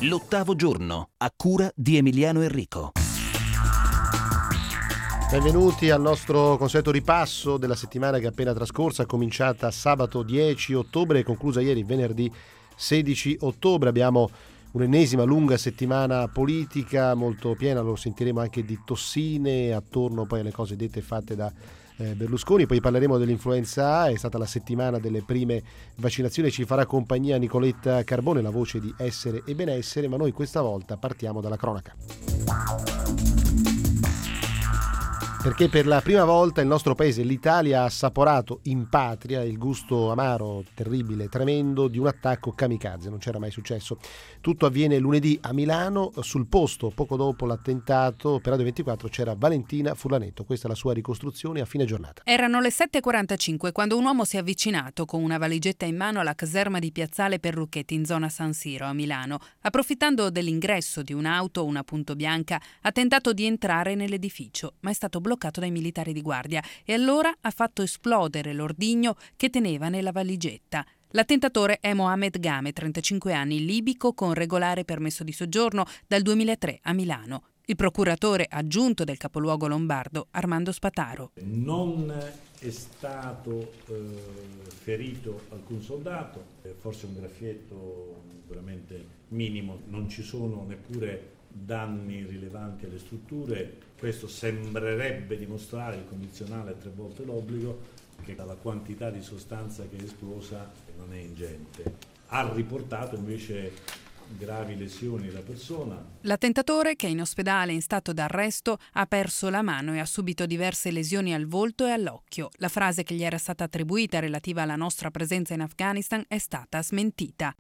L'ottavo giorno, a cura di Emiliano Enrico. Benvenuti al nostro consueto ripasso della settimana che è appena trascorsa, cominciata sabato 10 ottobre e conclusa ieri venerdì 16 ottobre. Abbiamo un'ennesima lunga settimana politica molto piena, lo sentiremo anche di tossine attorno poi alle cose dette e fatte da Berlusconi. Poi parleremo dell'influenza A, è stata la settimana delle prime vaccinazioni, ci farà compagnia Nicoletta Carbone, la voce di Essere e Benessere, ma noi questa volta partiamo dalla cronaca. Perché per la prima volta il nostro paese, l'Italia, ha assaporato in patria il gusto amaro, terribile, tremendo di un attacco kamikaze. Non c'era mai successo. Tutto avviene lunedì a Milano. Sul posto, poco dopo l'attentato, per Radio 24 c'era Valentina Furlanetto. Questa è la sua ricostruzione a fine giornata. Erano le 7:45 quando un uomo si è avvicinato con una valigetta in mano alla caserma di Piazzale Perrucchetti in zona San Siro a Milano. Approfittando dell'ingresso di un'auto, una punto bianca, ha tentato di entrare nell'edificio, ma è stato bloccato dai militari di guardia e allora ha fatto esplodere l'ordigno che teneva nella valigetta. L'attentatore è Mohamed Game, 35 anni, libico con regolare permesso di soggiorno dal 2003 a Milano. Il procuratore aggiunto del capoluogo lombardo, Armando Spataro. Non è stato ferito alcun soldato, forse un graffietto veramente minimo, non ci sono neppure danni rilevanti alle strutture. Questo sembrerebbe dimostrare il condizionale a 3 volte l'obbligo, che la quantità di sostanza che è esplosa non è ingente. Ha riportato invece gravi lesioni la persona. L'attentatore, che è in ospedale in stato d'arresto, ha perso la mano e ha subito diverse lesioni al volto e all'occhio. La frase che gli era stata attribuita relativa alla nostra presenza in Afghanistan è stata smentita.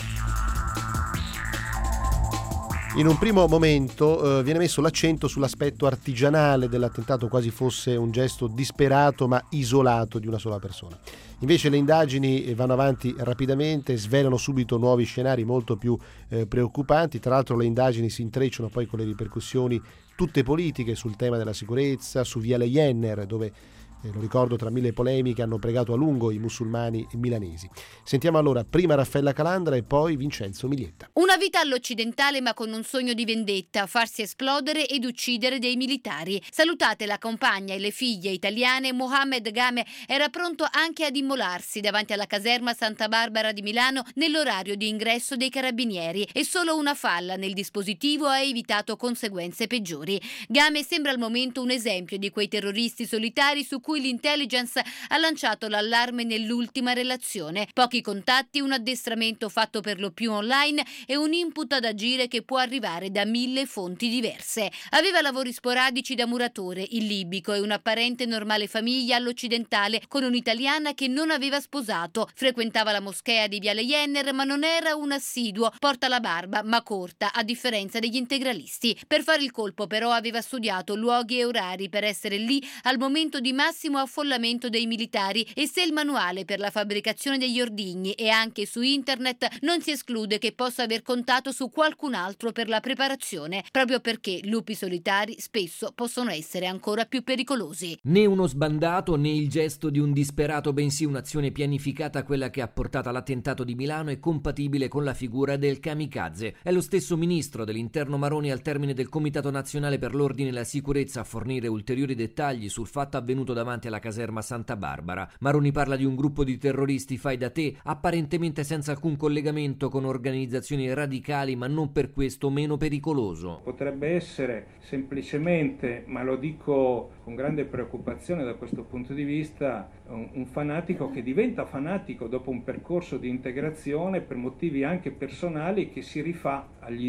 In un primo momento viene messo l'accento sull'aspetto artigianale dell'attentato, quasi fosse un gesto disperato ma isolato di una sola persona. Invece le indagini vanno avanti rapidamente, svelano subito nuovi scenari molto più preoccupanti. Tra l'altro le indagini si intrecciano poi con le ripercussioni tutte politiche sul tema della sicurezza, su Viale Jenner, dove lo ricordo, tra mille polemiche, hanno pregato a lungo i musulmani milanesi. Sentiamo allora prima Raffaella Calandra e poi Vincenzo Miglietta. Una vita all'occidentale ma con un sogno di vendetta, farsi esplodere ed uccidere dei militari. Salutate la compagna e le figlie italiane, Mohamed Game era pronto anche ad immolarsi davanti alla caserma Santa Barbara di Milano nell'orario di ingresso dei carabinieri e solo una falla nel dispositivo ha evitato conseguenze peggiori. Game sembra al momento un esempio di quei terroristi solitari su cui l'intelligence ha lanciato l'allarme nell'ultima relazione. Pochi contatti, un addestramento fatto per lo più online e un input ad agire che può arrivare da 1000 fonti diverse. Aveva lavori sporadici da muratore, il libico, e un'apparente normale famiglia all'occidentale con un'italiana che non aveva sposato. Frequentava la moschea di Viale Jenner ma non era un assiduo. Porta la barba ma corta, a differenza degli integralisti. Per fare il colpo però aveva studiato luoghi e orari per essere lì al momento di massimo affollamento dei militari e se il manuale per la fabbricazione degli ordigni è anche su internet, non si esclude che possa aver contato su qualcun altro per la preparazione, proprio perché lupi solitari spesso possono essere ancora più pericolosi. Né uno sbandato né il gesto di un disperato, bensì un'azione pianificata, quella che ha portato all'attentato di Milano, è compatibile con la figura del kamikaze. È lo stesso ministro dell'Interno Maroni, al termine del Comitato Nazionale per l'Ordine e la Sicurezza, a fornire ulteriori dettagli sul fatto avvenuto davanti alla caserma Santa Barbara. Maroni parla di un gruppo di terroristi fai da te, apparentemente senza alcun collegamento con organizzazioni radicali, ma non per questo meno pericoloso. Potrebbe essere semplicemente, ma lo dico con grande preoccupazione da questo punto di vista, un fanatico che diventa fanatico dopo un percorso di integrazione per motivi anche personali, che si rifà agli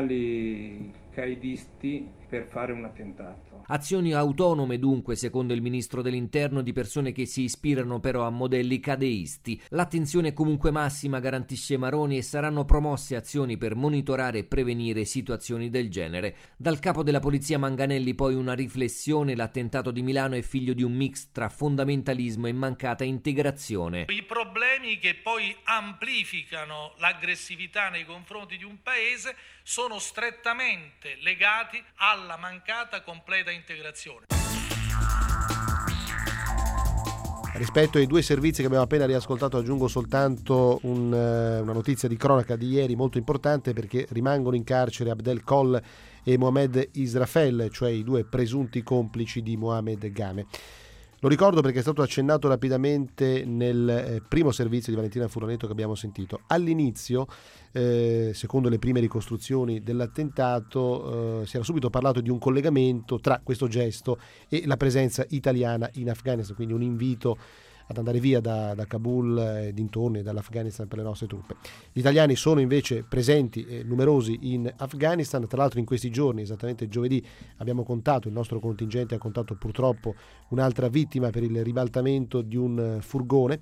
ideali qaedisti per fare un attentato. Azioni autonome dunque, secondo il ministro dell'Interno, di persone che si ispirano però a modelli cadeisti. L'attenzione è comunque massima, garantisce Maroni, e saranno promosse azioni per monitorare e prevenire situazioni del genere. Dal capo della polizia Manganelli poi una riflessione: l'attentato di Milano è figlio di un mix tra fondamentalismo e mancata integrazione. I problemi che poi amplificano l'aggressività nei confronti di un paese sono strettamente legati alla mancata completa integrazione. Rispetto ai due servizi che abbiamo appena riascoltato aggiungo soltanto una notizia di cronaca di ieri molto importante, perché rimangono in carcere Abdel Kol e Mohamed Israfel, cioè i due presunti complici di Mohamed Game. Lo ricordo perché è stato accennato rapidamente nel primo servizio di Valentina Furlanetto che abbiamo sentito. All'inizio, secondo le prime ricostruzioni dell'attentato, si era subito parlato di un collegamento tra questo gesto e la presenza italiana in Afghanistan, quindi un invito ad andare via da Kabul e dintorni, dall'Afghanistan, per le nostre truppe. Gli italiani sono invece presenti e numerosi in Afghanistan. Tra l'altro in questi giorni, esattamente giovedì, abbiamo contato, il nostro contingente ha contato purtroppo un'altra vittima per il ribaltamento di un furgone.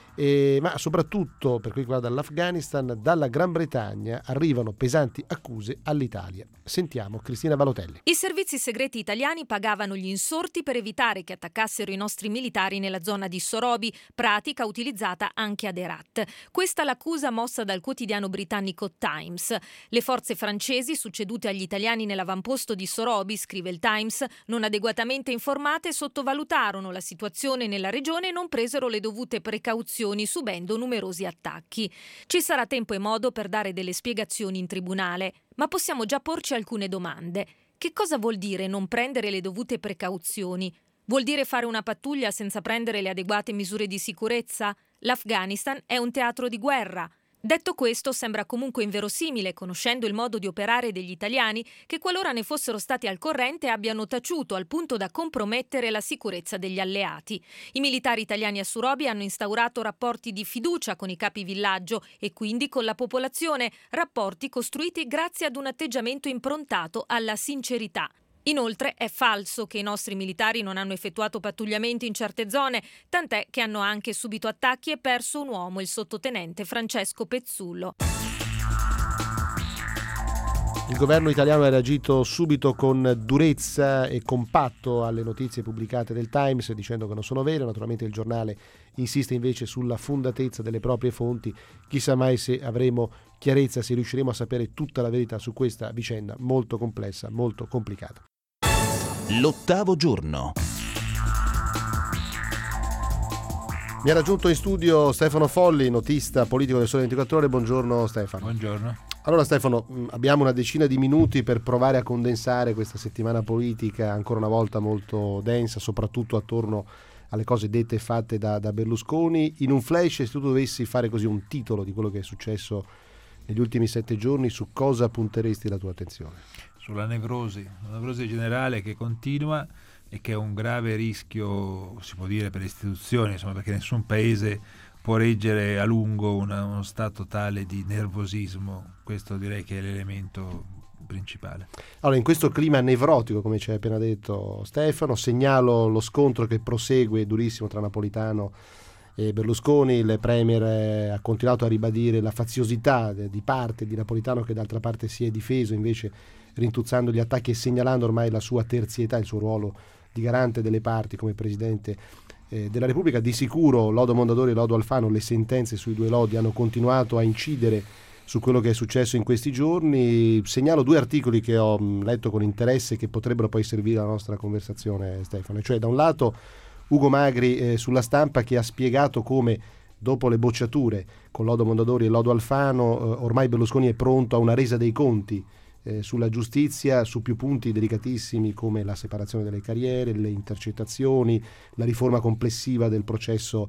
Ma soprattutto per quel che riguarda l'Afghanistan, dalla Gran Bretagna arrivano pesanti accuse all'Italia. Sentiamo Cristina Valotelli. I servizi segreti italiani pagavano gli insorti per evitare che attaccassero i nostri militari nella zona di Sorobi, pratica utilizzata anche ad Herat. Questa è l'accusa mossa dal quotidiano britannico Times. Le forze francesi, succedute agli italiani nell'avamposto di Sorobi, scrive il Times, non adeguatamente informate, sottovalutarono la situazione nella regione e non presero le dovute precauzioni, subendo numerosi attacchi. Ci sarà tempo e modo per dare delle spiegazioni in tribunale, ma possiamo già porci alcune domande. Che cosa vuol dire non prendere le dovute precauzioni? Vuol dire fare una pattuglia senza prendere le adeguate misure di sicurezza? L'Afghanistan è un teatro di guerra. Detto questo, sembra comunque inverosimile, conoscendo il modo di operare degli italiani, che qualora ne fossero stati al corrente abbiano taciuto al punto da compromettere la sicurezza degli alleati. I militari italiani a Sorobi hanno instaurato rapporti di fiducia con i capi villaggio e quindi con la popolazione, rapporti costruiti grazie ad un atteggiamento improntato alla sincerità. Inoltre è falso che i nostri militari non hanno effettuato pattugliamenti in certe zone, tant'è che hanno anche subito attacchi e perso un uomo, il sottotenente Francesco Pezzullo. Il governo italiano ha reagito subito con durezza e compatto alle notizie pubblicate del Times, dicendo che non sono vere. Naturalmente il giornale insiste invece sulla fondatezza delle proprie fonti. Chissà mai se avremo chiarezza, se riusciremo a sapere tutta la verità su questa vicenda molto complessa, molto complicata. L'ottavo giorno. Mi ha raggiunto in studio Stefano Folli, notista politico del Sole 24 Ore. Buongiorno Stefano. Buongiorno. Allora Stefano, abbiamo una decina di minuti per provare a condensare questa settimana politica, ancora una volta molto densa, soprattutto attorno alle cose dette e fatte da Berlusconi. In un flash, se tu dovessi fare così un titolo di quello che è successo negli ultimi 7 giorni, su cosa punteresti la tua attenzione? Sulla nevrosi, una nevrosi generale che continua e che è un grave rischio, si può dire, per le istituzioni, insomma, perché nessun paese può reggere a lungo uno stato tale di nervosismo. Questo direi che è l'elemento principale. Allora, in questo clima nevrotico, come ci hai appena detto Stefano, segnalo lo scontro che prosegue durissimo tra Napolitano e Berlusconi. Il premier ha continuato a ribadire la faziosità di parte di Napolitano, che d'altra parte si è difeso invece rintuzzando gli attacchi e segnalando ormai la sua terzietà, il suo ruolo di garante delle parti come presidente della Repubblica. Di sicuro Lodo Mondadori e Lodo Alfano, le sentenze sui due lodi hanno continuato a incidere su quello che è successo in questi giorni. Segnalo 2 articoli che ho letto con interesse che potrebbero poi servire alla nostra conversazione, Stefano. Cioè, da un lato Ugo Magri sulla Stampa, che ha spiegato come dopo le bocciature con Lodo Mondadori e Lodo Alfano ormai Berlusconi è pronto a una resa dei conti sulla giustizia su più punti delicatissimi come la separazione delle carriere, le intercettazioni, la riforma complessiva del processo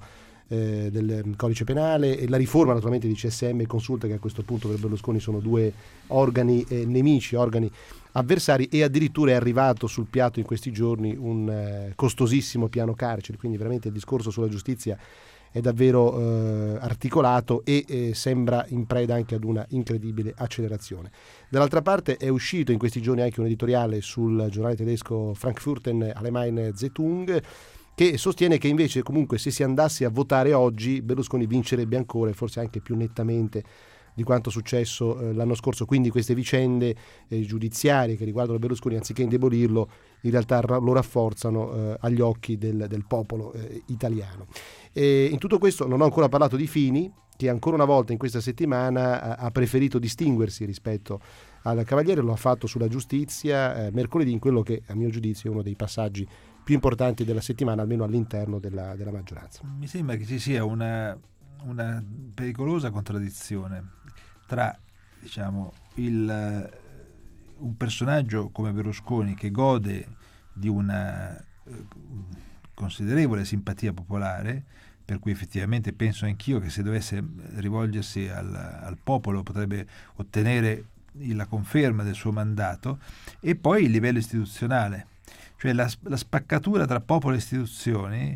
del codice penale e la riforma naturalmente di CSM e Consulta, che a questo punto per Berlusconi sono 2 organi nemici, organi avversari, e addirittura è arrivato sul piatto in questi giorni un costosissimo piano carceri. Quindi veramente il discorso sulla giustizia è davvero articolato e sembra in preda anche ad una incredibile accelerazione. Dall'altra parte è uscito in questi giorni anche un editoriale sul giornale tedesco Frankfurter Allgemeine Zeitung, che sostiene che invece comunque se si andasse a votare oggi Berlusconi vincerebbe ancora e forse anche più nettamente di quanto successo l'anno scorso. Quindi queste vicende giudiziarie che riguardano Berlusconi, anziché indebolirlo, in realtà lo rafforzano agli occhi del popolo italiano. E in tutto questo non ho ancora parlato di Fini, che ancora una volta in questa settimana ha preferito distinguersi rispetto al Cavaliere. Lo ha fatto sulla giustizia mercoledì, in quello che a mio giudizio è uno dei passaggi più importanti della settimana, almeno all'interno della maggioranza. Mi sembra che ci sia una pericolosa contraddizione tra, diciamo, un personaggio come Berlusconi, che gode di una considerevole simpatia popolare, per cui effettivamente penso anch'io che se dovesse rivolgersi al popolo potrebbe ottenere la conferma del suo mandato, e poi il livello istituzionale, cioè la spaccatura tra popolo e istituzioni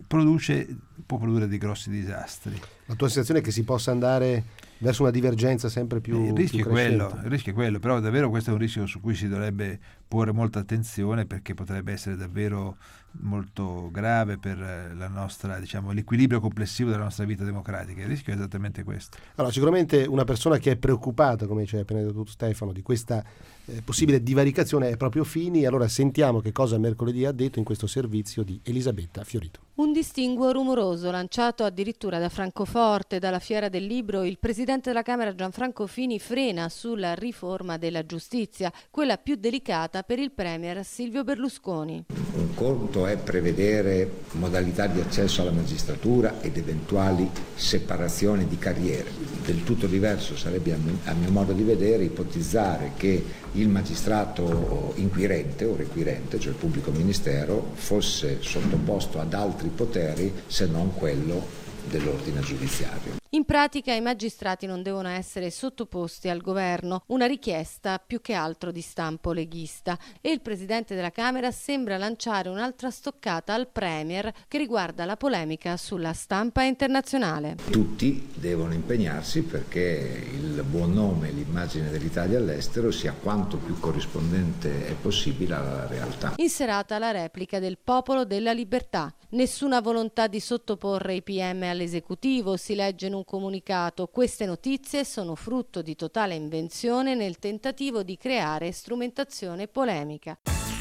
può produrre dei grossi disastri. La tua sensazione è che si possa andare verso una divergenza sempre più il rischio crescente? è quello, però davvero questo è un rischio su cui si dovrebbe porre molta attenzione, perché potrebbe essere davvero molto grave per la nostra, diciamo, l'equilibrio complessivo della nostra vita democratica. Il rischio è esattamente questo. Allora, sicuramente una persona che è preoccupata, come ci hai appena detto tu, Stefano, di questa possibile divaricazione è proprio Fini. Allora sentiamo che cosa mercoledì ha detto in questo servizio di Elisabetta Fiorito. Un distinguo rumoroso lanciato addirittura da Francoforte, dalla Fiera del Libro. Il presidente della Camera Gianfranco Fini frena sulla riforma della giustizia, quella più delicata per il premier Silvio Berlusconi. Un conto è prevedere modalità di accesso alla magistratura ed eventuali separazioni di carriere. Del tutto diverso sarebbe, a mio modo di vedere, ipotizzare che il magistrato inquirente o requirente, cioè il pubblico ministero, fosse sottoposto ad altri poteri se non quello dell'ordine giudiziario. In pratica i magistrati non devono essere sottoposti al governo, una richiesta più che altro di stampo leghista, e il presidente della Camera sembra lanciare un'altra stoccata al premier che riguarda la polemica sulla stampa internazionale. Tutti devono impegnarsi perché il buon nome e l'immagine dell'Italia all'estero sia quanto più corrispondente è possibile alla realtà. In serata la replica del Popolo della Libertà. Nessuna volontà di sottoporre i PM all'esecutivo, si legge in un comunicato. Queste notizie sono frutto di totale invenzione nel tentativo di creare strumentazione polemica.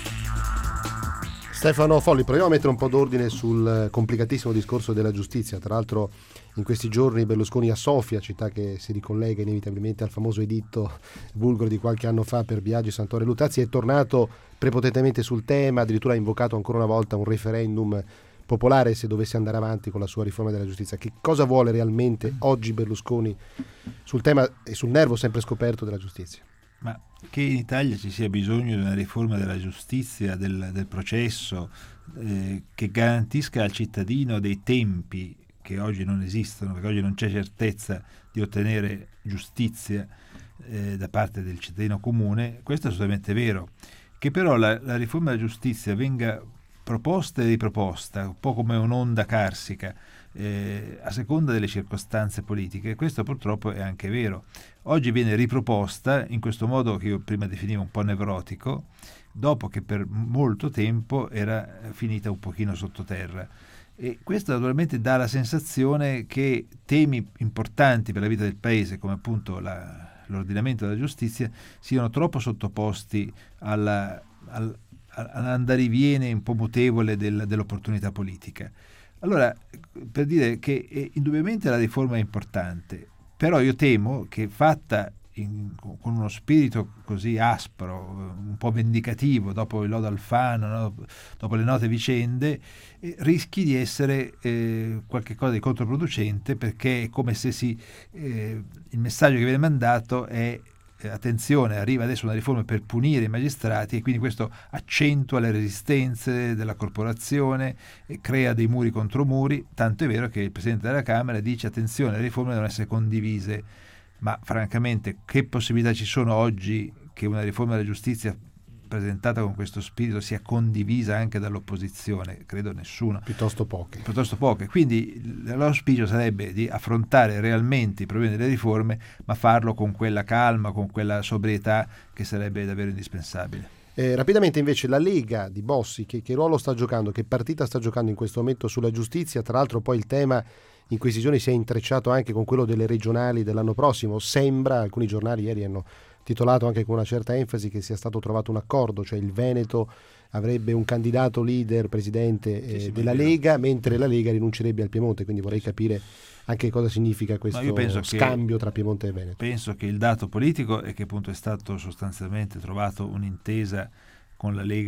Stefano Folli, proviamo a mettere un po' d'ordine sul complicatissimo discorso della giustizia. Tra l'altro in questi giorni Berlusconi a Sofia, città che si ricollega inevitabilmente al famoso editto bulgaro di qualche anno fa per Biagi, Santoro e Luttazzi, è tornato prepotentemente sul tema, addirittura ha invocato ancora una volta un referendum popolare se dovesse andare avanti con la sua riforma della giustizia. Che cosa vuole realmente oggi Berlusconi sul tema e sul nervo sempre scoperto della giustizia? Ma che in Italia ci sia bisogno di una riforma della giustizia, del processo, che garantisca al cittadino dei tempi che oggi non esistono, perché oggi non c'è certezza di ottenere giustizia da parte del cittadino comune, questo è assolutamente vero. Che però la riforma della giustizia venga proposta e riproposta, un po' come un'onda carsica, a seconda delle circostanze politiche. Questo purtroppo è anche vero. Oggi viene riproposta in questo modo che io prima definivo un po' nevrotico, dopo che per molto tempo era finita un pochino sottoterra. E questo naturalmente dà la sensazione che temi importanti per la vita del paese, come appunto l'ordinamento della giustizia, siano troppo sottoposti all'andariviene un po' mutevole dell'opportunità politica. Allora, per dire che indubbialmente la riforma è importante, però io temo che fatta con uno spirito così aspro, un po' vendicativo, dopo il lodo Alfano, no? Dopo le note vicende, rischi di essere qualche cosa di controproducente, perché è come se il messaggio che viene mandato è: attenzione, arriva adesso una riforma per punire i magistrati, e quindi questo accentua le resistenze della corporazione e crea dei muri contro muri, tanto è vero che il Presidente della Camera dice: attenzione, le riforme devono essere condivise. Ma francamente che possibilità ci sono oggi che una riforma della giustizia presentata con questo spirito sia condivisa anche dall'opposizione? Credo nessuna. Piuttosto poche. Quindi l'auspicio sarebbe di affrontare realmente i problemi delle riforme, ma farlo con quella calma, con quella sobrietà che sarebbe davvero indispensabile. Rapidamente invece la Lega di Bossi, che ruolo sta giocando, che partita sta giocando in questo momento sulla giustizia? Tra l'altro poi il tema in questi giorni si è intrecciato anche con quello delle regionali dell'anno prossimo. Sembra, alcuni giornali ieri hanno titolato anche con una certa enfasi, che sia stato trovato un accordo, cioè il Veneto avrebbe un candidato leader presidente della Lega, mentre la Lega rinuncerebbe al Piemonte, quindi vorrei capire anche cosa significa questo scambio tra Piemonte e Veneto. Penso che il dato politico è che appunto è stato sostanzialmente trovato un'intesa con la Lega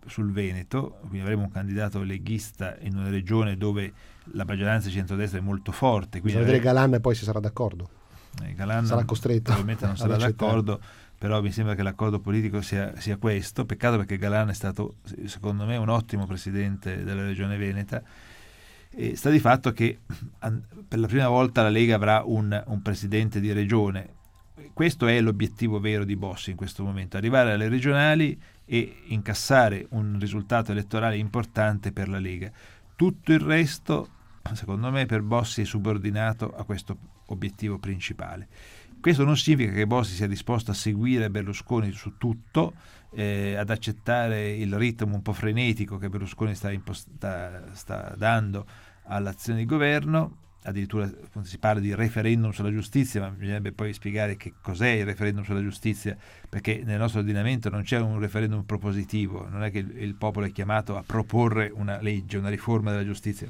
sul Veneto, quindi avremo un candidato leghista in una regione dove la maggioranza di centrodestra è molto forte. Bisogna vedere Galan e poi si sarà d'accordo. Galan sarà costretto. Probabilmente non sarà d'accordo, però mi sembra che l'accordo politico sia questo. Peccato, perché Galan è stato, secondo me, un ottimo presidente della regione veneta. E sta di fatto che per la prima volta la Lega avrà un presidente di regione. Questo è l'obiettivo vero di Bossi in questo momento: arrivare alle regionali e incassare un risultato elettorale importante per la Lega. Tutto il resto, secondo me, per Bossi è subordinato a questo obiettivo principale. Questo non significa che Bossi sia disposto a seguire Berlusconi su tutto, ad accettare il ritmo un po' frenetico che Berlusconi sta dando all'azione di governo. Addirittura si parla di referendum sulla giustizia, ma bisognerebbe poi spiegare che cos'è il referendum sulla giustizia, perché nel nostro ordinamento non c'è un referendum propositivo, non è che il popolo è chiamato a proporre una legge, una riforma della giustizia.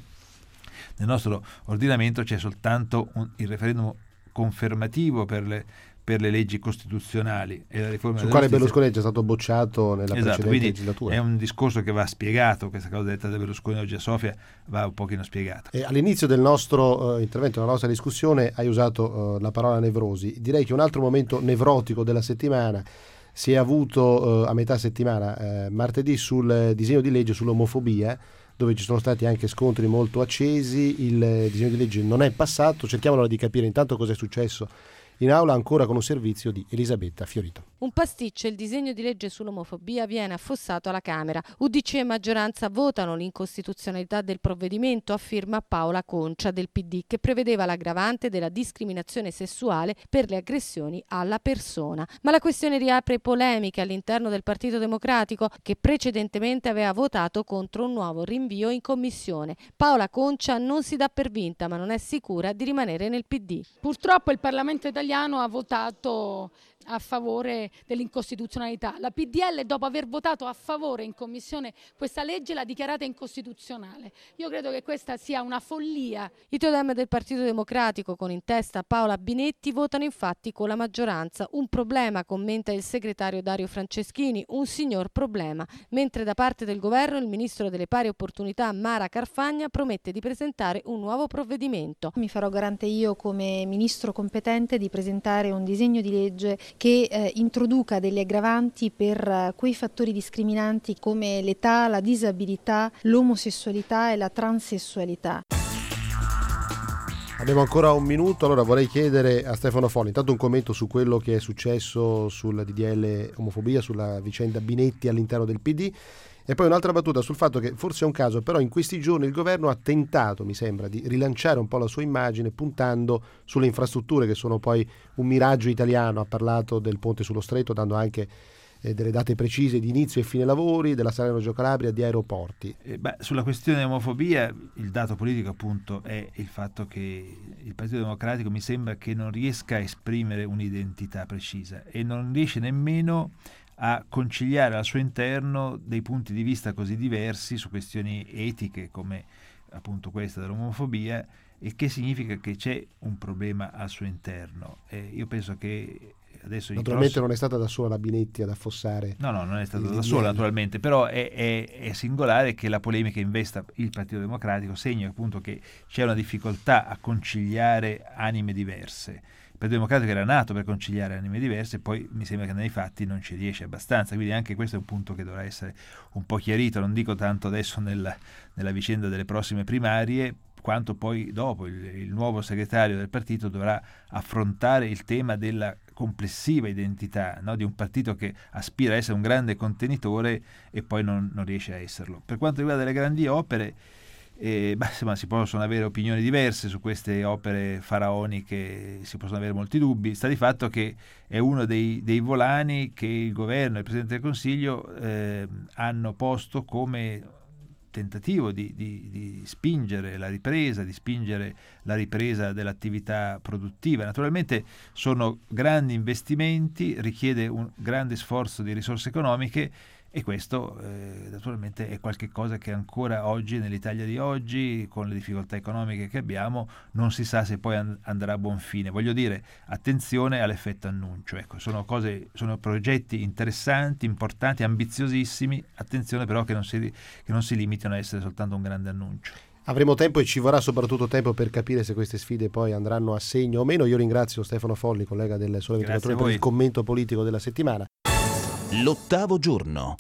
Nel nostro ordinamento c'è soltanto il referendum confermativo per le leggi costituzionali e la riforma sul della quale giustizia. Berlusconi è già stato bocciato nella precedente legislatura. È un discorso che va spiegato, questa cosa detta da Berlusconi oggi a Sofia va un pochino spiegata. All'inizio del nostro intervento, nella nostra discussione, hai usato la parola nevrosi. Direi che un altro momento nevrotico della settimana si è avuto a metà settimana, martedì, sul disegno di legge sull'omofobia, dove ci sono stati anche scontri molto accesi. Il disegno di legge non è passato. Cerchiamo di capire intanto cosa è successo in aula, ancora con un servizio di Elisabetta Fiorito. Un pasticcio: il disegno di legge sull'omofobia viene affossato alla Camera. UDC e maggioranza votano l'incostituzionalità del provvedimento a firma Paola Concia del PD, che prevedeva l'aggravante della discriminazione sessuale per le aggressioni alla persona. Ma la questione riapre polemiche all'interno del Partito Democratico, che precedentemente aveva votato contro un nuovo rinvio in commissione. Paola Concia non si dà per vinta, ma non è sicura di rimanere nel PD. Purtroppo il Parlamento italiano ha votato a favore dell'incostituzionalità. La PDL, dopo aver votato a favore in commissione questa legge, l'ha dichiarata incostituzionale. Io credo che questa sia una follia. I todem del Partito Democratico, con in testa Paola Binetti, votano infatti con la maggioranza. Un problema, commenta il segretario Dario Franceschini, un signor problema. Mentre da parte del governo il ministro delle pari opportunità Mara Carfagna promette di presentare un nuovo provvedimento. Mi farò garante io, come ministro competente, di presentare un disegno di legge che introduca delle aggravanti per quei fattori discriminanti come l'età, la disabilità, l'omosessualità e la transessualità. Abbiamo ancora un minuto, allora vorrei chiedere a Stefano Folli intanto un commento su quello che è successo sul DDL omofobia, sulla vicenda Binetti all'interno del PD, e poi un'altra battuta sul fatto che forse è un caso, però in questi giorni il governo ha tentato, mi sembra, di rilanciare un po' la sua immagine puntando sulle infrastrutture che sono poi un miraggio italiano. Ha parlato del ponte sullo Stretto, dando anche delle date precise di inizio e fine lavori, della Salerno-Reggio Calabria, di aeroporti. Sulla questione omofobia il dato politico appunto è il fatto che il Partito Democratico mi sembra che non riesca a esprimere un'identità precisa e non riesce nemmeno a conciliare al suo interno dei punti di vista così diversi su questioni etiche come appunto questa dell'omofobia, il che significa che c'è un problema al suo interno. Io penso che adesso naturalmente non è stata da sola la Binetti ad affossare. No, non è stata da sola naturalmente, però è singolare che la polemica investa il Partito Democratico, segna appunto che c'è una difficoltà a conciliare anime diverse. Il Partito Democratico era nato per conciliare anime diverse, poi mi sembra che nei fatti non ci riesce abbastanza, quindi anche questo è un punto che dovrà essere un po' chiarito, non dico tanto adesso nella vicenda delle prossime primarie, quanto poi dopo il nuovo segretario del partito dovrà affrontare il tema della complessiva identità, no? Di un partito che aspira a essere un grande contenitore e poi non riesce a esserlo. Per quanto riguarda le grandi opere, si possono avere opinioni diverse su queste opere faraoniche, si possono avere molti dubbi. Sta di fatto che è uno dei volani che il governo e il Presidente del Consiglio hanno posto come tentativo di spingere la ripresa, dell'attività produttiva. Naturalmente sono grandi investimenti, richiede un grande sforzo di risorse economiche E questo naturalmente è qualche cosa che ancora oggi, nell'Italia di oggi, con le difficoltà economiche che abbiamo, non si sa se poi andrà a buon fine. Voglio dire, attenzione all'effetto annuncio. Ecco, sono progetti interessanti, importanti, ambiziosissimi, attenzione però che non si limitino a essere soltanto un grande annuncio. Avremo tempo e ci vorrà soprattutto tempo per capire se queste sfide poi andranno a segno o meno. Io ringrazio Stefano Folli, collega del Sole 24 Ore, per il commento politico della settimana. L'ottavo giorno.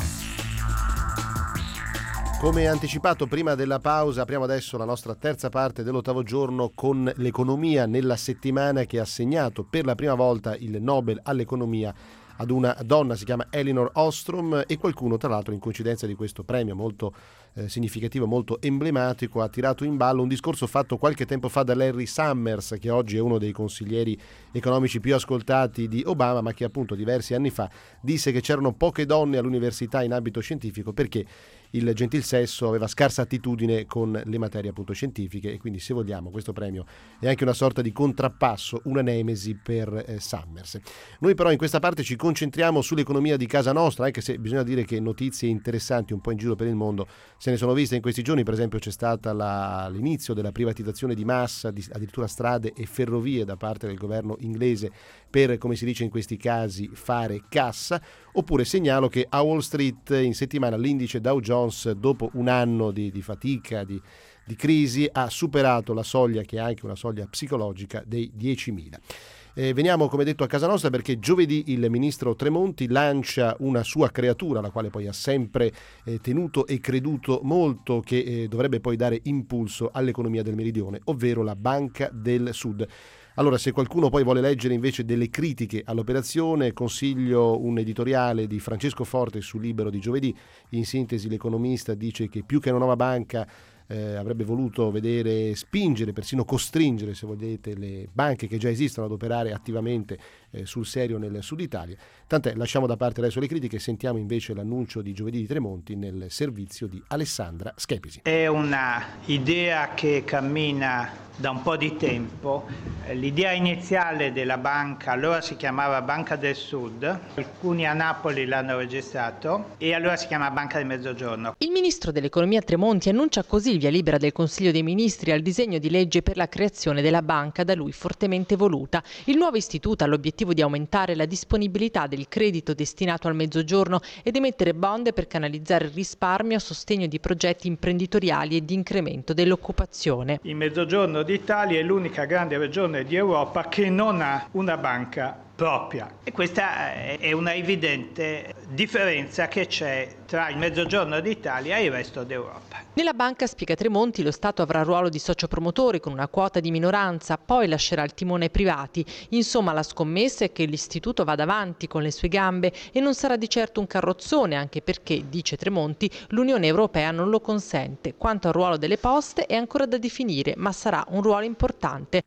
Come anticipato prima della pausa, apriamo adesso la nostra terza parte dell'ottavo giorno con l'economia nella settimana che ha assegnato per la prima volta il Nobel all'economia ad una donna, si chiama Elinor Ostrom, e qualcuno, tra l'altro, in coincidenza di questo premio molto significativo, molto emblematico, ha tirato in ballo un discorso fatto qualche tempo fa da Larry Summers, che oggi è uno dei consiglieri economici più ascoltati di Obama, ma che appunto diversi anni fa disse che c'erano poche donne all'università in ambito scientifico perché il gentil sesso aveva scarsa attitudine con le materie appunto scientifiche, e quindi, se vogliamo, questo premio è anche una sorta di contrappasso, una nemesi per Summers. Noi però in questa parte ci concentriamo sull'economia di casa nostra, anche se bisogna dire che notizie interessanti un po' in giro per il mondo se ne sono viste in questi giorni. Per esempio c'è stata l'inizio della privatizzazione di massa di addirittura strade e ferrovie da parte del governo inglese per, come si dice in questi casi, fare cassa. Oppure segnalo che a Wall Street in settimana l'indice Dow Jones, dopo un anno di fatica, di crisi, ha superato la soglia, che è anche una soglia psicologica, dei 10.000. Veniamo, come detto, a casa nostra, perché giovedì il ministro Tremonti lancia una sua creatura, la quale poi ha sempre tenuto e creduto molto, che dovrebbe poi dare impulso all'economia del Meridione, ovvero la Banca del Sud. Allora, se qualcuno poi vuole leggere invece delle critiche all'operazione, consiglio un editoriale di Francesco Forte su Libero di giovedì. In sintesi, l'economista dice che più che una nuova banca avrebbe voluto vedere spingere, persino costringere, se volete, le banche che già esistono ad operare attivamente sul serio nel Sud Italia. Tant'è, lasciamo da parte adesso le critiche e sentiamo invece l'annuncio di giovedì di Tremonti nel servizio di Alessandra Schepisi. È una idea che cammina da un po' di tempo. L'idea iniziale della banca, allora si chiamava Banca del Sud, alcuni a Napoli l'hanno registrato, e allora si chiama Banca del Mezzogiorno. Il ministro dell'economia Tremonti annuncia così il via libera del Consiglio dei Ministri al disegno di legge per la creazione della banca da lui fortemente voluta. Il nuovo istituto ha l'obiettivo di aumentare la disponibilità del credito destinato al Mezzogiorno ed emettere bond per canalizzare il risparmio a sostegno di progetti imprenditoriali e di incremento dell'occupazione. Il Mezzogiorno d'Italia è l'unica grande regione di Europa che non ha una banca propria, e questa è una evidente differenza che c'è tra il Mezzogiorno d'Italia e il resto d'Europa. Nella banca, spiega Tremonti, lo Stato avrà il ruolo di socio promotore con una quota di minoranza, poi lascerà il timone ai privati. Insomma, la scommessa è che l'istituto vada avanti con le sue gambe e non sarà di certo un carrozzone, anche perché, dice Tremonti, l'Unione Europea non lo consente. Quanto al ruolo delle poste è ancora da definire, ma sarà un ruolo importante.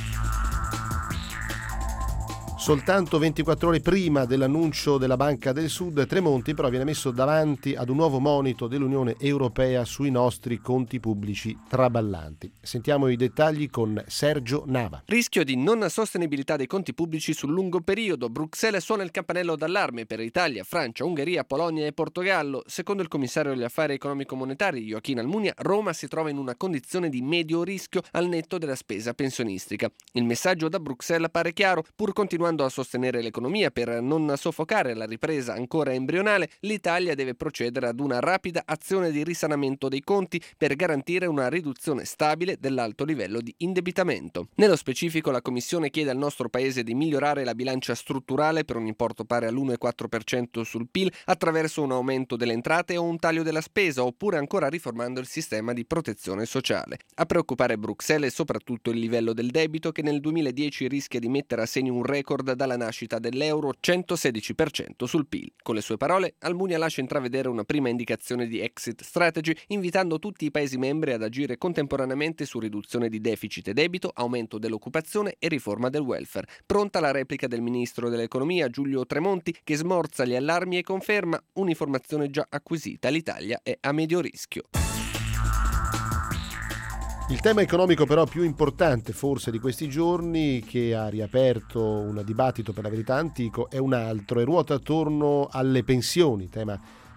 Soltanto 24 ore prima dell'annuncio della Banca del Sud, Tremonti però viene messo davanti ad un nuovo monito dell'Unione Europea sui nostri conti pubblici traballanti. Sentiamo i dettagli con Sergio Nava. Rischio di non sostenibilità dei conti pubblici sul lungo periodo. Bruxelles suona il campanello d'allarme per Italia, Francia, Ungheria, Polonia e Portogallo. Secondo il commissario agli affari economico-monetari Joachim Almunia, Roma si trova in una condizione di medio rischio al netto della spesa pensionistica. Il messaggio da Bruxelles pare chiaro: pur continuando a sostenere l'economia per non soffocare la ripresa ancora embrionale, l'Italia deve procedere ad una rapida azione di risanamento dei conti per garantire una riduzione stabile dell'alto livello di indebitamento. Nello specifico, la Commissione chiede al nostro Paese di migliorare la bilancia strutturale per un importo pari all'1,4% sul PIL attraverso un aumento delle entrate o un taglio della spesa, oppure ancora riformando il sistema di protezione sociale. A preoccupare Bruxelles è soprattutto il livello del debito, che nel 2010 rischia di mettere a segno un record dalla nascita dell'euro, 116% sul PIL. Con le sue parole, Almunia lascia intravedere una prima indicazione di exit strategy, invitando tutti i Paesi membri ad agire contemporaneamente su riduzione di deficit e debito, aumento dell'occupazione e riforma del welfare. Pronta la replica del ministro dell'economia Giulio Tremonti, che smorza gli allarmi e conferma un'informazione già acquisita: l'Italia è a medio rischio. Il tema economico però più importante forse di questi giorni, che ha riaperto un dibattito per la verità antico, è un altro, e ruota attorno alle pensioni, tema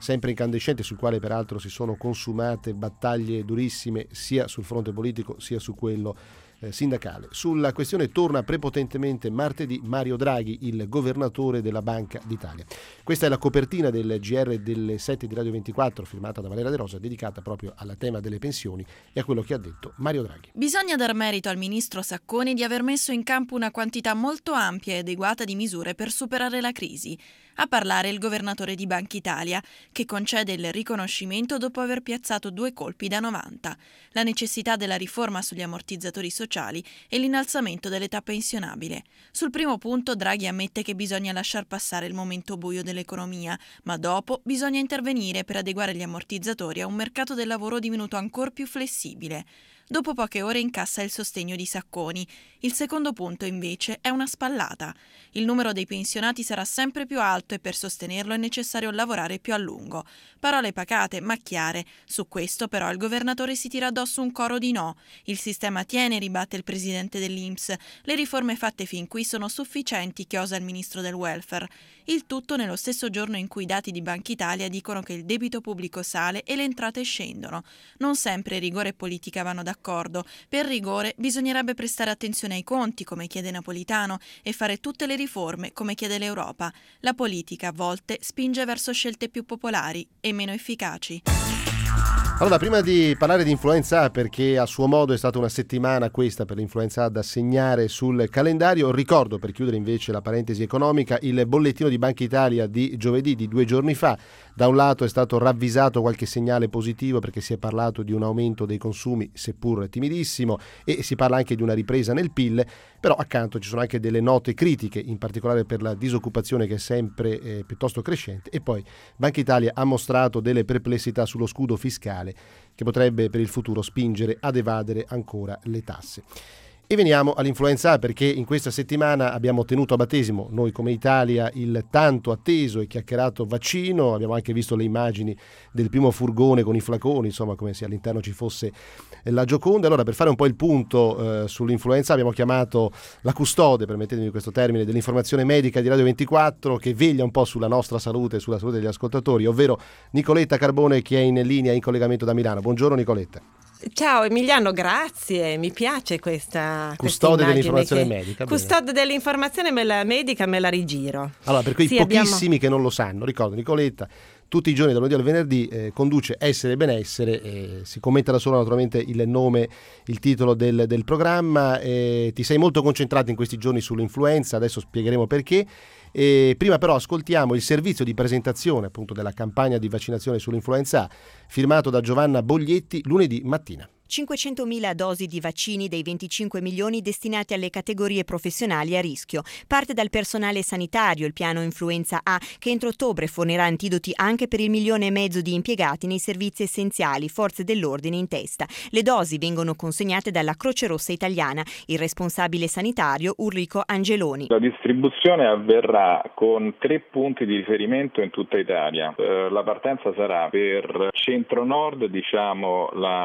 sempre incandescente, sul quale peraltro si sono consumate battaglie durissime sia sul fronte politico sia su quello sindacale. Sulla questione torna prepotentemente martedì Mario Draghi, il governatore della Banca d'Italia. Questa è la copertina del GR delle 7 di Radio 24, firmata da Valeria De Rosa, dedicata proprio al tema delle pensioni e a quello che ha detto Mario Draghi. Bisogna dar merito al ministro Sacconi di aver messo in campo una quantità molto ampia e adeguata di misure per superare la crisi. A parlare il governatore di Banca Italia, che concede il riconoscimento dopo aver piazzato 2 colpi da 90, la necessità della riforma sugli ammortizzatori sociali e l'innalzamento dell'età pensionabile. Sul primo punto Draghi ammette che bisogna lasciar passare il momento buio dell'economia, ma dopo bisogna intervenire per adeguare gli ammortizzatori a un mercato del lavoro divenuto ancor più flessibile. Dopo poche ore incassa il sostegno di Sacconi. Il secondo punto, invece, è una spallata. Il numero dei pensionati sarà sempre più alto e per sostenerlo è necessario lavorare più a lungo. Parole pacate, ma chiare. Su questo, però, il governatore si tira addosso un coro di no. Il sistema tiene, ribatte il presidente dell'INPS. Le riforme fatte fin qui sono sufficienti, chiosa il ministro del welfare. Il tutto nello stesso giorno in cui i dati di Banca Italia dicono che il debito pubblico sale e le entrate scendono. Non sempre rigore e politica vanno d'accordo. Per rigore bisognerebbe prestare attenzione ai conti, come chiede Napolitano, e fare tutte le riforme, come chiede l'Europa. La politica, a volte, spinge verso scelte più popolari e meno efficaci. Allora, prima di parlare di influenza A, perché a suo modo è stata una settimana questa per l'influenza A da segnare sul calendario, ricordo, per chiudere invece la parentesi economica, il bollettino di Banca Italia di giovedì, di 2 giorni fa. Da un lato è stato ravvisato qualche segnale positivo, perché si è parlato di un aumento dei consumi, seppur timidissimo, e si parla anche di una ripresa nel PIL, però accanto ci sono anche delle note critiche, in particolare per la disoccupazione che è sempre piuttosto crescente, e poi Banca Italia ha mostrato delle perplessità sullo scudo fiscale che potrebbe per il futuro spingere ad evadere ancora le tasse. E veniamo all'influenza A, perché in questa settimana abbiamo tenuto a battesimo, noi come Italia, il tanto atteso e chiacchierato vaccino. Abbiamo anche visto le immagini del primo furgone con i flaconi, insomma come se all'interno ci fosse la Gioconda. Allora, per fare un po' il punto sull'influenza A, abbiamo chiamato la custode, permettetemi questo termine, dell'informazione medica di Radio 24, che veglia un po' sulla nostra salute e sulla salute degli ascoltatori, ovvero Nicoletta Carbone, che è in linea, in collegamento da Milano. Buongiorno Nicoletta. Ciao Emiliano, grazie, mi piace questa custode dell'informazione medica. Custode dell'informazione medica, me la rigiro. Allora, per quei pochissimi che non lo sanno, ricordo, Nicoletta tutti i giorni dal lunedì al venerdì conduce Essere e Benessere, si commenta da solo naturalmente il nome, il titolo del programma. Ti sei molto concentrato in questi giorni sull'influenza, adesso spiegheremo perché. Prima però ascoltiamo il servizio di presentazione appunto della campagna di vaccinazione sull'influenza A, firmato da Giovanna Boglietti lunedì mattina. 500.000 dosi di vaccini dei 25 milioni destinati alle categorie professionali a rischio. Parte dal personale sanitario il piano Influenza A, che entro ottobre fornirà antidoti anche per 1,5 milioni di impiegati nei servizi essenziali, forze dell'ordine in testa. Le dosi vengono consegnate dalla Croce Rossa Italiana. Il responsabile sanitario Ulrico Angeloni. La distribuzione avverrà con 3 punti di riferimento in tutta Italia. La partenza sarà per centro-nord, diciamo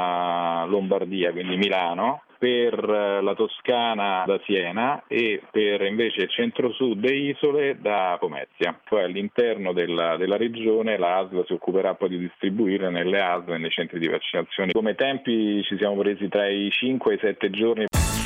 la Lombardia, quindi Milano, per la Toscana da Siena e per invece centro-sud e isole da Pomezia. Poi all'interno della regione la ASL si occuperà poi di distribuire nelle ASL e nei centri di vaccinazione. Come tempi ci siamo presi tra i 5 e i 7 giorni.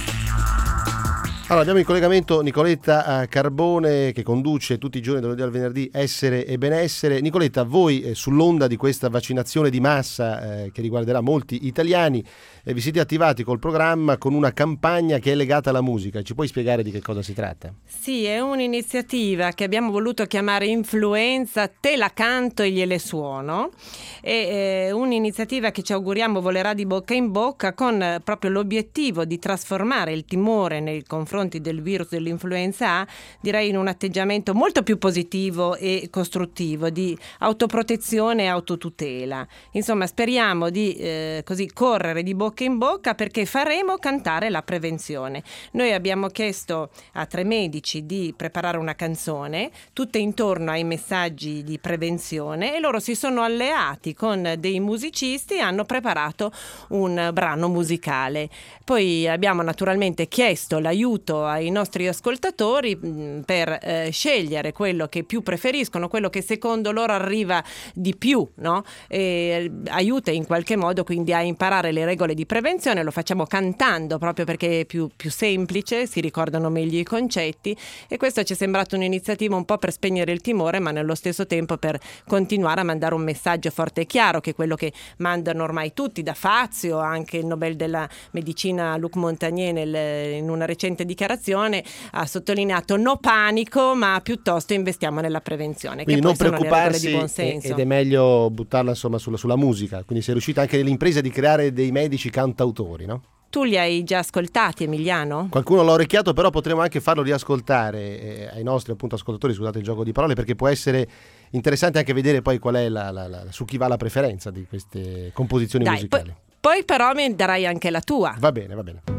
Allora, abbiamo in collegamento Nicoletta Carbone, che conduce tutti i giorni dal lunedì al venerdì Essere e Benessere. Nicoletta, voi sull'onda di questa vaccinazione di massa che riguarderà molti italiani, vi siete attivati col programma con una campagna che è legata alla musica. Ci puoi spiegare di che cosa si tratta? Sì, è un'iniziativa che abbiamo voluto chiamare Influenza, te la canto e gliele suono. È un'iniziativa che ci auguriamo volerà di bocca in bocca, con proprio l'obiettivo di trasformare il timore nei confronti del virus dell'influenza A, direi in un atteggiamento molto più positivo e costruttivo di autoprotezione e autotutela. Insomma, speriamo di così correre di bocca bocca in bocca perché faremo cantare la prevenzione. Noi abbiamo chiesto a 3 medici di preparare una canzone tutta intorno ai messaggi di prevenzione e loro si sono alleati con dei musicisti e hanno preparato un brano musicale. Poi abbiamo naturalmente chiesto l'aiuto ai nostri ascoltatori per scegliere quello che più preferiscono, quello che secondo loro arriva di più, no? E aiuta in qualche modo quindi a imparare le regole di prevenzione. Lo facciamo cantando proprio perché è più semplice, si ricordano meglio i concetti, e questo ci è sembrato un'iniziativa un po' per spegnere il timore, ma nello stesso tempo per continuare a mandare un messaggio forte e chiaro, che è quello che mandano ormai tutti, da Fazio, anche il Nobel della medicina Luc Montagnier in una recente dichiarazione ha sottolineato: no panico, ma piuttosto investiamo nella prevenzione. Quindi che non poi sono le regole preoccuparsi di buon senso. ed è meglio buttarla insomma sulla musica, quindi si è riuscita anche nell'impresa di creare dei medici cantautori, no? Tu li hai già ascoltati, Emiliano? Qualcuno l'ha orecchiato, però potremo anche farlo riascoltare ai nostri appunto ascoltatori, scusate il gioco di parole, perché può essere interessante anche vedere poi qual è su chi va la preferenza di queste composizioni musicali. Poi però mi darai anche la tua. Va bene, va bene.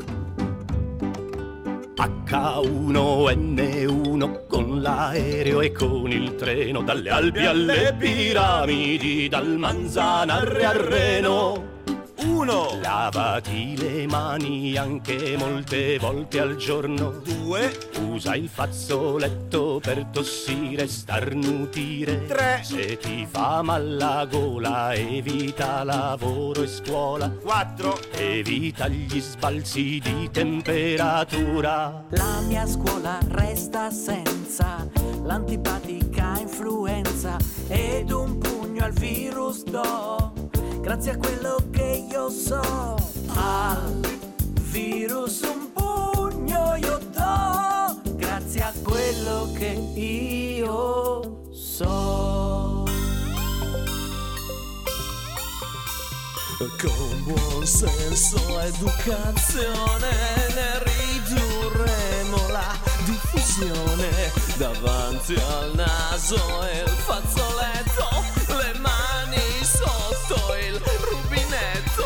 H1N1 con l'aereo e con il treno, dalle Alpi alle piramidi, dal Manzanarre al Reno. 1. Lavati le mani anche molte volte al giorno. 2. Usa il fazzoletto per tossire e starnutire. 3. Se ti fa mal la gola evita lavoro e scuola. 4. Evita gli sbalzi di temperatura. La mia scuola resta senza l'antipatica influenza ed un pugno al virus do. Grazie a quello che io so, al virus un pugno io do, grazie a quello che io so. Con buon senso e educazione ne ridurremo la diffusione. Davanti al naso e il fazzoletto, le mani sotto il rubinetto.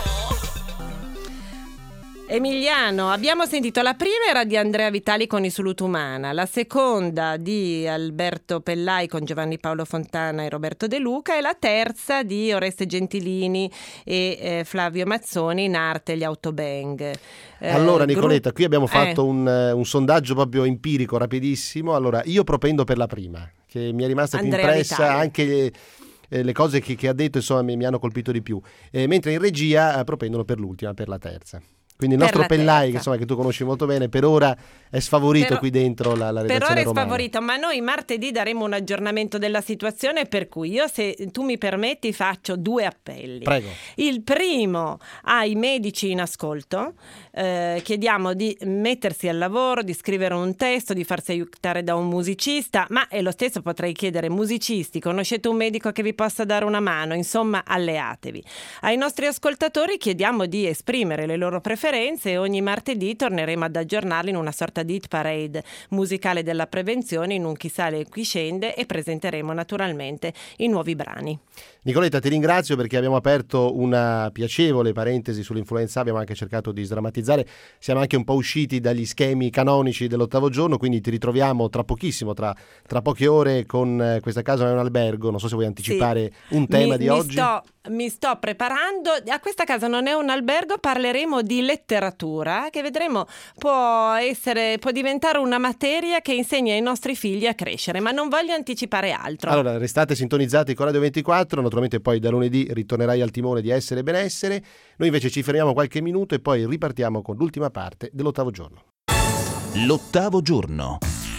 Emiliano, abbiamo sentito la prima era di Andrea Vitali con I Salute Umana, la seconda di Alberto Pellai con Giovanni Paolo Fontana e Roberto De Luca, e la terza di Oreste Gentilini e Flavio Mazzoni, In arte gli autobang. Allora Nicoletta, qui abbiamo fatto un sondaggio proprio empirico, rapidissimo. Allora io propendo per la prima, che mi è rimasta più Andrea impressa, Vitali. anche le cose che ha detto insomma mi hanno colpito di più, mentre in regia propendono per l'ultima, per la terza. Quindi il nostro Pellai, che tu conosci molto bene, per ora è sfavorito qui dentro la redazione per ora è romana. sfavorito, ma noi martedì daremo un aggiornamento della situazione, per cui io, se tu mi permetti, faccio 2 appelli. Prego. Il primo ai medici in ascolto, chiediamo di mettersi al lavoro, di scrivere un testo, di farsi aiutare da un musicista, ma è lo stesso potrei chiedere: musicisti, conoscete un medico che vi possa dare una mano? Insomma, alleatevi. Ai nostri ascoltatori chiediamo di esprimere le loro preferenze e ogni martedì torneremo ad aggiornarli in una sorta di hit parade musicale della prevenzione, in un chi sale e chi scende, e presenteremo naturalmente i nuovi brani. Nicoletta, ti ringrazio perché abbiamo aperto una piacevole parentesi sull'influenza, abbiamo anche cercato di sdrammatizzare, siamo anche un po' usciti dagli schemi canonici dell'ottavo giorno, quindi ti ritroviamo tra pochissimo, tra poche ore, con Questa casa non è un albergo. Non so se vuoi anticipare un tema di oggi. Mi sto preparando. A Questa casa non è un albergo, parleremo di letteratura, che vedremo può diventare una materia che insegna ai nostri figli a crescere, ma non voglio anticipare altro. Allora, restate sintonizzati con Radio 24, naturalmente poi da lunedì ritornerai al timone di Essere e Benessere. Noi invece ci fermiamo qualche minuto e poi ripartiamo con l'ultima parte dell'ottavo giorno. L'ottavo giorno.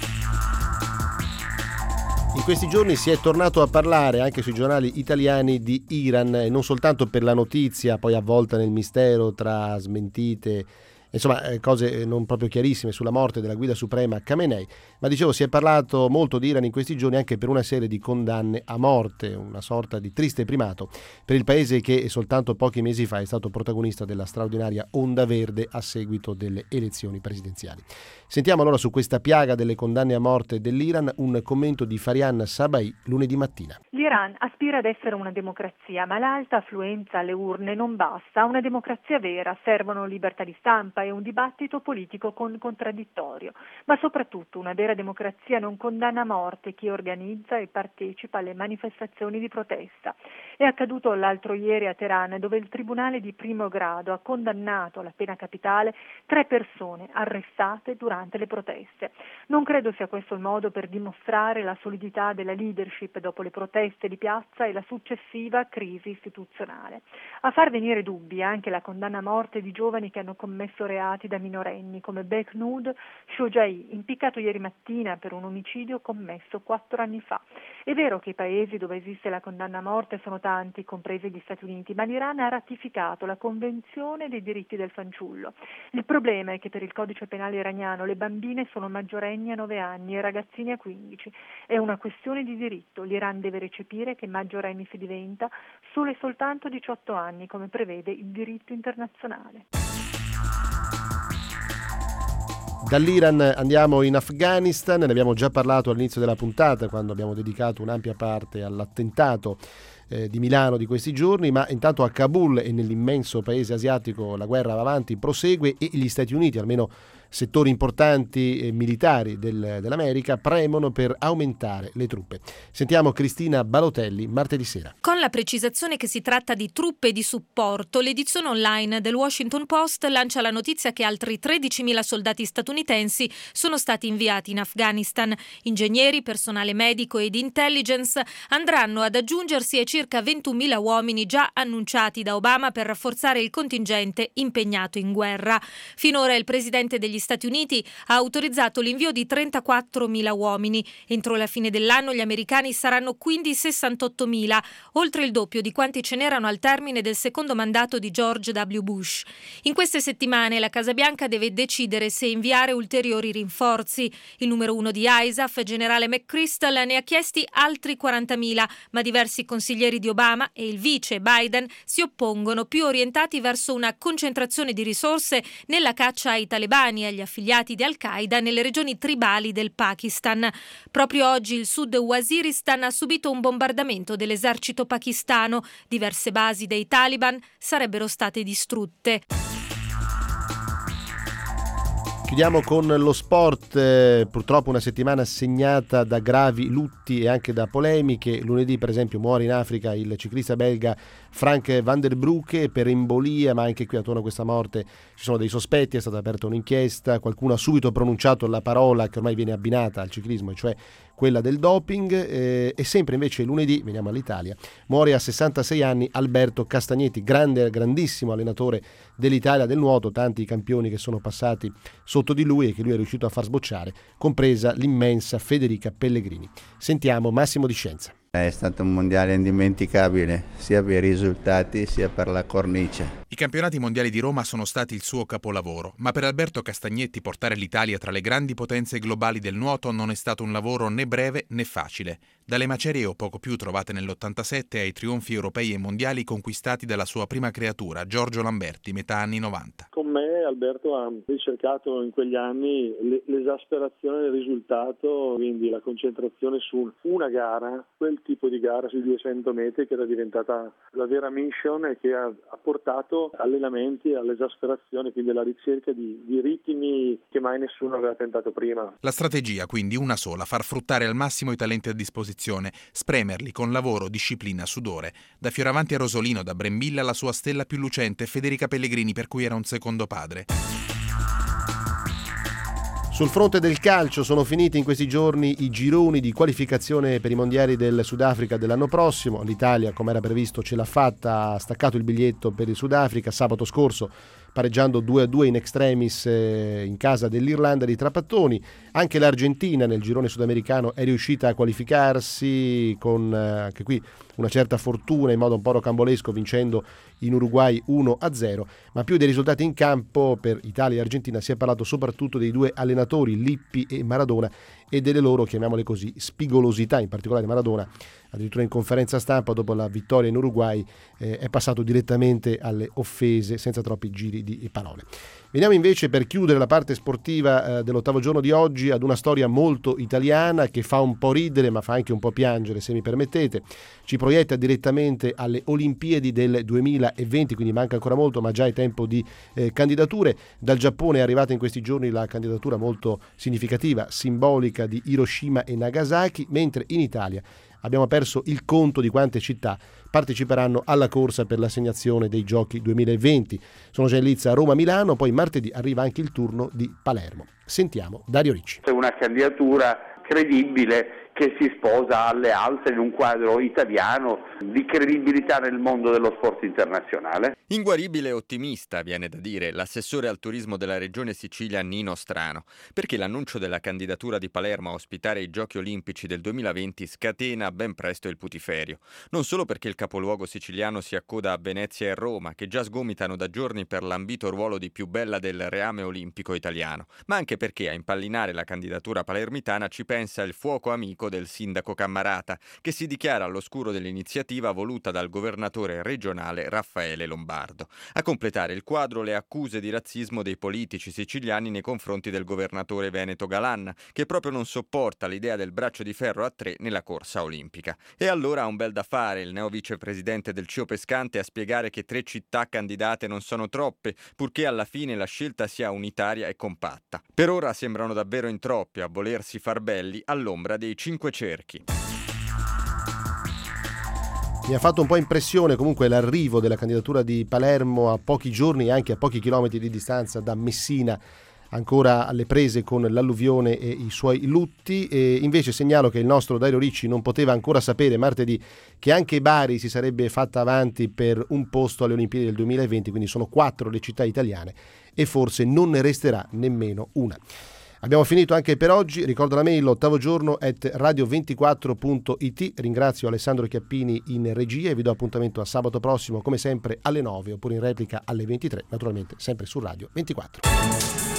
In questi giorni si è tornato a parlare anche sui giornali italiani di Iran, e non soltanto per la notizia poi avvolta nel mistero tra smentite Insomma, cose non proprio chiarissime sulla morte della guida suprema Khamenei, ma dicevo si è parlato molto di Iran in questi giorni anche per una serie di condanne a morte, una sorta di triste primato per il paese che soltanto pochi mesi fa è stato protagonista della straordinaria onda verde a seguito delle elezioni presidenziali. Sentiamo allora su questa piaga delle condanne a morte dell'Iran un commento di Farian Sabai lunedì mattina. L'Iran aspira ad essere una democrazia, ma l'alta affluenza alle urne non basta. A una democrazia vera servono libertà di stampa e un dibattito politico contraddittorio, ma soprattutto una vera democrazia non condanna a morte chi organizza e partecipa alle manifestazioni di protesta. È accaduto l'altro ieri a Teheran, dove il tribunale di primo grado ha condannato alla pena capitale 3 persone arrestate durante le proteste. Non credo sia questo il modo per dimostrare la solidità della leadership dopo le proteste di piazza e la successiva crisi istituzionale. A far venire dubbi anche la condanna a morte di giovani che hanno commesso reati da minorenni, come Behnoud Shojaei, impiccato ieri mattina per un omicidio commesso 4 anni fa. È vero che i paesi dove esiste la condanna a morte sono tanti, compresi gli Stati Uniti, ma l'Iran ha ratificato la Convenzione dei diritti del fanciullo. Il problema è che per il codice penale iraniano le bambine sono maggiorenni a 9 anni e i ragazzini a 15. È una questione di diritto. L'Iran deve recepire che maggiorenni si diventa solo e soltanto 18 anni, come prevede il diritto internazionale. Dall'Iran andiamo in Afghanistan, ne abbiamo già parlato all'inizio della puntata quando abbiamo dedicato un'ampia parte all'attentato di Milano di questi giorni, ma intanto a Kabul e nell'immenso paese asiatico la guerra va avanti, prosegue e gli Stati Uniti, almeno settori importanti militari dell'America, premono per aumentare le truppe. Sentiamo Cristina Balotelli martedì sera. Con la precisazione che si tratta di truppe di supporto, l'edizione online del Washington Post lancia la notizia che altri 13.000 soldati statunitensi sono stati inviati in Afghanistan. Ingegneri, personale medico e di intelligence andranno ad aggiungersi ai circa 21.000 uomini già annunciati da Obama per rafforzare il contingente impegnato in guerra. Finora il presidente degli Stati Uniti ha autorizzato l'invio di 34.000 uomini. Entro la fine dell'anno gli americani saranno quindi 68.000, oltre il doppio di quanti ce n'erano al termine del secondo mandato di George W. Bush. In queste settimane la Casa Bianca deve decidere se inviare ulteriori rinforzi. Il numero 1 di ISAF, generale McChrystal, ne ha chiesti altri 40.000, ma diversi consiglieri di Obama e il vice Biden si oppongono, più orientati verso una concentrazione di risorse nella caccia ai talebani e agli affiliati di Al-Qaeda nelle regioni tribali del Pakistan. Proprio oggi il Sud Waziristan ha subito un bombardamento dell'esercito pakistano. Diverse basi dei Taliban sarebbero state distrutte. Chiudiamo con lo sport, purtroppo una settimana segnata da gravi lutti e anche da polemiche. Lunedì per esempio muore in Africa il ciclista belga Frank van der Broeke per embolia, ma anche qui attorno a questa morte ci sono dei sospetti, è stata aperta un'inchiesta, qualcuno ha subito pronunciato la parola che ormai viene abbinata al ciclismo, e cioè quella del doping, e sempre invece lunedì, veniamo all'Italia, muore a 66 anni Alberto Castagnetti, grandissimo allenatore dell'Italia del nuoto, tanti campioni che sono passati sotto di lui e che lui è riuscito a far sbocciare, compresa l'immensa Federica Pellegrini. Sentiamo Massimo Di Scienza. È stato un mondiale indimenticabile, sia per i risultati sia per la cornice. I campionati mondiali di Roma sono stati il suo capolavoro, ma per Alberto Castagnetti portare l'Italia tra le grandi potenze globali del nuoto non è stato un lavoro né breve né facile. Dalle macerie o poco più trovate nell'87 ai trionfi europei e mondiali conquistati dalla sua prima creatura, Giorgio Lamberti, metà anni 90. Con me Alberto ha ricercato in quegli anni l'esasperazione del risultato, quindi la concentrazione su una gara, quel tipo di gara sui 200 metri che era diventata la vera mission e che ha portato allenamenti all'esasperazione, quindi alla ricerca di ritmi che mai nessuno aveva tentato prima. La strategia quindi una sola, far fruttare al massimo i talenti a disposizione, spremerli con lavoro, disciplina, sudore. Da Fioravanti a Rosolino, da Brembilla alla sua stella più lucente, Federica Pellegrini, per cui era un secondo padre. Sul fronte del calcio sono finiti in questi giorni i gironi di qualificazione per i mondiali del Sudafrica dell'anno prossimo. L'Italia, come era previsto, ce l'ha fatta, ha staccato il biglietto per il Sudafrica. Sabato scorso pareggiando 2-2 in extremis in casa dell'Irlanda di Trapattoni. Anche l'Argentina nel girone sudamericano è riuscita a qualificarsi con anche qui una certa fortuna in modo un po' rocambolesco, vincendo in Uruguay 1-0, ma più dei risultati in campo per Italia e Argentina si è parlato soprattutto dei due allenatori Lippi e Maradona e delle loro, chiamiamole così, spigolosità. In particolare Maradona, addirittura in conferenza stampa dopo la vittoria in Uruguay, è passato direttamente alle offese senza troppi giri di parole. Veniamo invece, per chiudere la parte sportiva dell'ottavo giorno di oggi, ad una storia molto italiana che fa un po' ridere ma fa anche un po' piangere, se mi permettete. Ci proietta direttamente alle Olimpiadi del 2020, quindi manca ancora molto, ma già è tempo di candidature. Dal Giappone è arrivata in questi giorni la candidatura molto significativa, simbolica, di Hiroshima e Nagasaki, mentre in Italia abbiamo perso il conto di quante città parteciperanno alla corsa per l'assegnazione dei Giochi 2020. Sono già in lizza Roma, Milano, poi martedì arriva anche il turno di Palermo. Sentiamo Dario Ricci. È una candidatura credibile che si sposa alle altre in un quadro italiano di credibilità nel mondo dello sport internazionale. Inguaribile e ottimista, viene da dire, l'assessore al turismo della regione Sicilia Nino Strano, perché l'annuncio della candidatura di Palermo a ospitare i Giochi Olimpici del 2020 scatena ben presto il putiferio. Non solo perché il capoluogo siciliano si accoda a Venezia e Roma, che già sgomitano da giorni per l'ambito ruolo di più bella del reame olimpico italiano, ma anche perché a impallinare la candidatura palermitana ci pensa il fuoco amico del sindaco Cammarata, che si dichiara all'oscuro dell'iniziativa voluta dal governatore regionale Raffaele Lombardo. A completare il quadro le accuse di razzismo dei politici siciliani nei confronti del governatore veneto Galan, che proprio non sopporta l'idea del braccio di ferro a 3 nella corsa olimpica. E allora ha un bel da fare il neo vicepresidente del CIO Pescante a spiegare che 3 città candidate non sono troppe, purché alla fine la scelta sia unitaria e compatta. Per ora sembrano davvero in troppi a volersi far belli all'ombra dei 5 cerchi. Mi ha fatto un po' impressione comunque l'arrivo della candidatura di Palermo a pochi giorni e anche a pochi chilometri di distanza da Messina, ancora alle prese con l'alluvione e i suoi lutti. E invece segnalo che il nostro Dario Ricci non poteva ancora sapere martedì che anche Bari si sarebbe fatta avanti per un posto alle Olimpiadi del 2020, quindi sono 4 le città italiane e forse non ne resterà nemmeno una. Abbiamo finito anche per oggi. Ricordo la mail ottavogiorno@radio24.it. Ringrazio Alessandro Chiappini in regia e vi do appuntamento a sabato prossimo come sempre alle 9 oppure in replica alle 23, naturalmente sempre su Radio 24.